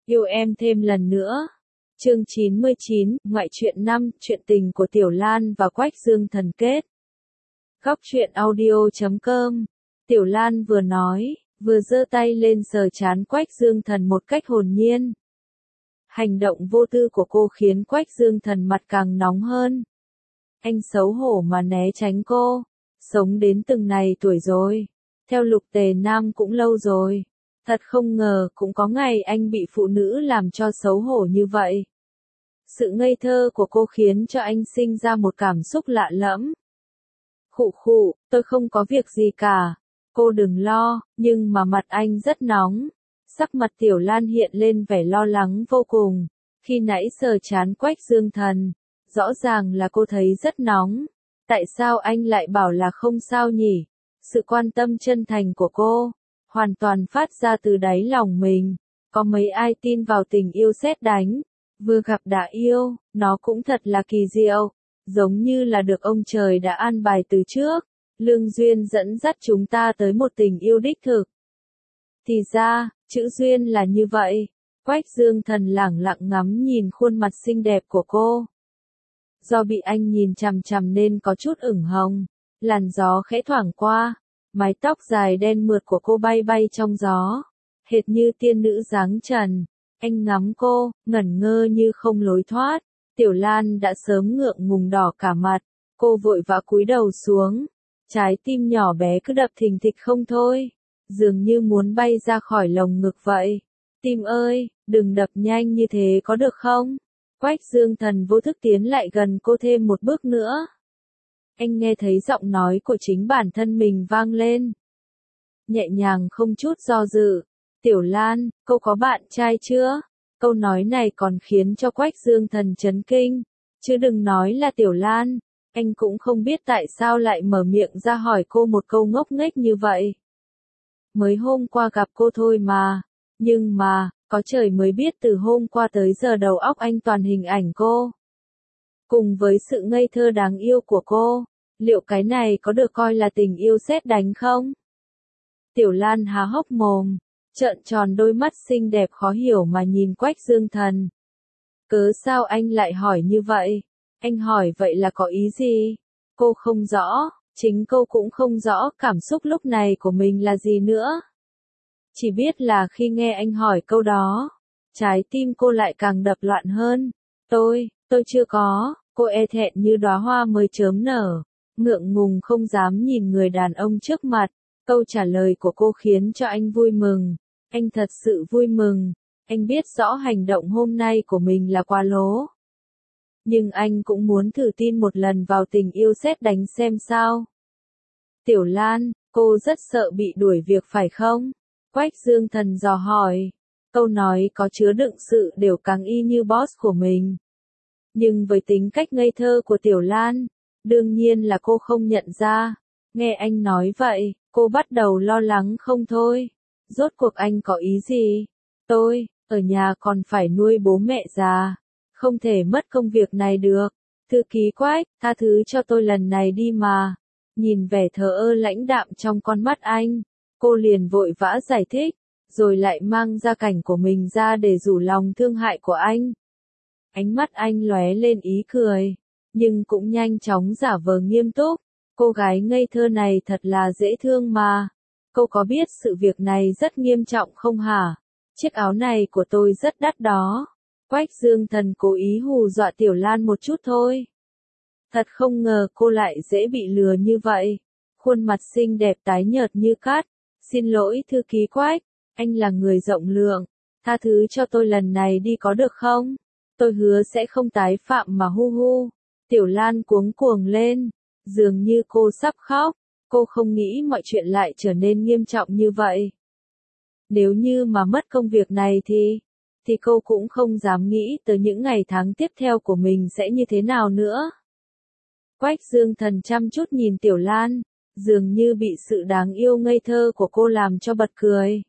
Yêu em thêm lần nữa. Chương 99, ngoại truyện 5, chuyện tình của Tiểu Lan và Quách Dương Thần kết. Góc truyện audio.com. Tiểu Lan vừa nói, vừa giơ tay lên sờ trán Quách Dương Thần một cách hồn nhiên. Hành động vô tư của cô khiến Quách Dương Thần mặt càng nóng hơn. Anh xấu hổ mà né tránh cô. Sống đến từng này tuổi rồi. Theo Lục Tề Nam cũng lâu rồi. Thật không ngờ cũng có ngày anh bị phụ nữ làm cho xấu hổ như vậy. Sự ngây thơ của cô khiến cho anh sinh ra một cảm xúc lạ lẫm. Khụ khụ, tôi không có việc gì cả. Cô đừng lo, nhưng mà mặt anh rất nóng. Sắc mặt Tiểu Lan hiện lên vẻ lo lắng vô cùng. Khi nãy sờ trán Quách Dương Thần, rõ ràng là cô thấy rất nóng. Tại sao anh lại bảo là không sao nhỉ? Sự quan tâm chân thành của cô hoàn toàn phát ra từ đáy lòng mình. Có mấy ai tin vào tình yêu sét đánh, vừa gặp đã yêu, nó cũng thật là kỳ diệu, giống như là được ông trời đã an bài từ trước, lương duyên dẫn dắt chúng ta tới một tình yêu đích thực. Thì ra, chữ duyên là như vậy. Quách Dương Thần lẳng lặng ngắm nhìn khuôn mặt xinh đẹp của cô. Do bị anh nhìn chằm chằm nên có chút ửng hồng, làn gió khẽ thoảng qua. Mái tóc dài đen mượt của cô bay bay trong gió, hệt như tiên nữ dáng trần. Anh ngắm cô, ngẩn ngơ như không lối thoát. Tiểu Lan đã sớm ngượng ngùng đỏ cả mặt, cô vội vã cúi đầu xuống. Trái tim nhỏ bé cứ đập thình thịch không thôi, dường như muốn bay ra khỏi lồng ngực vậy. Tim ơi, đừng đập nhanh như thế có được không? Quách Dương Thần vô thức tiến lại gần cô thêm một bước nữa. Anh nghe thấy giọng nói của chính bản thân mình vang lên. Nhẹ nhàng không chút do dự. Tiểu Lan, cô có bạn trai chưa? Câu nói này còn khiến cho Quách Dương Thần chấn kinh. Chứ đừng nói là Tiểu Lan. Anh cũng không biết tại sao lại mở miệng ra hỏi cô một câu ngốc nghếch như vậy. Mới hôm qua gặp cô thôi mà. Nhưng mà, có trời mới biết từ hôm qua tới giờ đầu óc anh toàn hình ảnh cô. Cùng với sự ngây thơ đáng yêu của cô, liệu cái này có được coi là tình yêu sét đánh không? Tiểu Lan há hốc mồm, trợn tròn đôi mắt xinh đẹp khó hiểu mà nhìn Quách Dương Thần. Cớ sao anh lại hỏi như vậy? Anh hỏi vậy là có ý gì? Cô không rõ, chính cô cũng không rõ cảm xúc lúc này của mình là gì nữa. Chỉ biết là khi nghe anh hỏi câu đó, trái tim cô lại càng đập loạn hơn. Tôi chưa có. Cô e thẹn như đóa hoa mới chớm nở, ngượng ngùng không dám nhìn người đàn ông trước mặt. Câu trả lời của cô khiến cho anh vui mừng. Anh thật sự vui mừng. Anh biết rõ hành động hôm nay của mình là quá lố. Nhưng anh cũng muốn thử tin một lần vào tình yêu sét đánh xem sao. Tiểu Lan, cô rất sợ bị đuổi việc phải không? Quách Dương Thần dò hỏi. Câu nói có chứa đựng sự đều càng y như boss của mình. Nhưng với tính cách ngây thơ của Tiểu Lan, đương nhiên là cô không nhận ra. Nghe anh nói vậy, cô bắt đầu lo lắng không thôi. Rốt cuộc anh có ý gì? Tôi, ở nhà còn phải nuôi bố mẹ già. Không thể mất công việc này được. Thư ký Quách, tha thứ cho tôi lần này đi mà. Nhìn vẻ thờ ơ lãnh đạm trong con mắt anh, cô liền vội vã giải thích, rồi lại mang gia cảnh của mình ra để rủ lòng thương hại của anh. Ánh mắt anh lóe lên ý cười, nhưng cũng nhanh chóng giả vờ nghiêm túc. Cô gái ngây thơ này thật là dễ thương mà. Cô có biết sự việc này rất nghiêm trọng không hả? Chiếc áo này của tôi rất đắt đó. Quách Dương Thần cố ý hù dọa Tiểu Lan một chút thôi. Thật không ngờ cô lại dễ bị lừa như vậy. Khuôn mặt xinh đẹp tái nhợt như cát. Xin lỗi thư ký Quách, anh là người rộng lượng. Tha thứ cho tôi lần này đi có được không? Tôi hứa sẽ không tái phạm mà hu hu. Tiểu Lan cuống cuồng lên, dường như cô sắp khóc. Cô không nghĩ mọi chuyện lại trở nên nghiêm trọng như vậy. Nếu như mà mất công việc này thì cô cũng không dám nghĩ tới những ngày tháng tiếp theo của mình sẽ như thế nào nữa. Quách Dương Thần chăm chút nhìn Tiểu Lan, dường như bị sự đáng yêu ngây thơ của cô làm cho bật cười.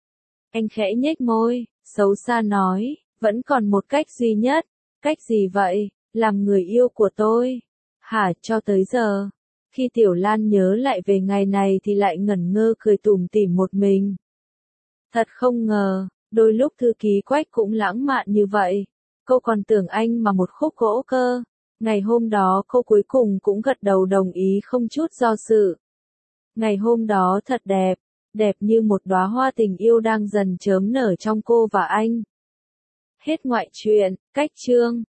Anh khẽ nhếch môi, xấu xa nói, vẫn còn một cách duy nhất. Cách gì vậy? Làm người yêu của tôi. Hả, cho tới giờ. Khi Tiểu Lan nhớ lại về ngày này thì lại ngẩn ngơ cười tủm tỉm một mình. Thật không ngờ, Đôi lúc thư ký Quách cũng lãng mạn như vậy. Cô còn tưởng anh mà một khúc gỗ cơ. Ngày hôm đó cô cuối cùng cũng gật đầu đồng ý không chút do dự. Ngày hôm đó thật đẹp, đẹp như một đóa hoa tình yêu đang dần chớm nở trong cô và anh. Hết ngoại truyện, cách chương.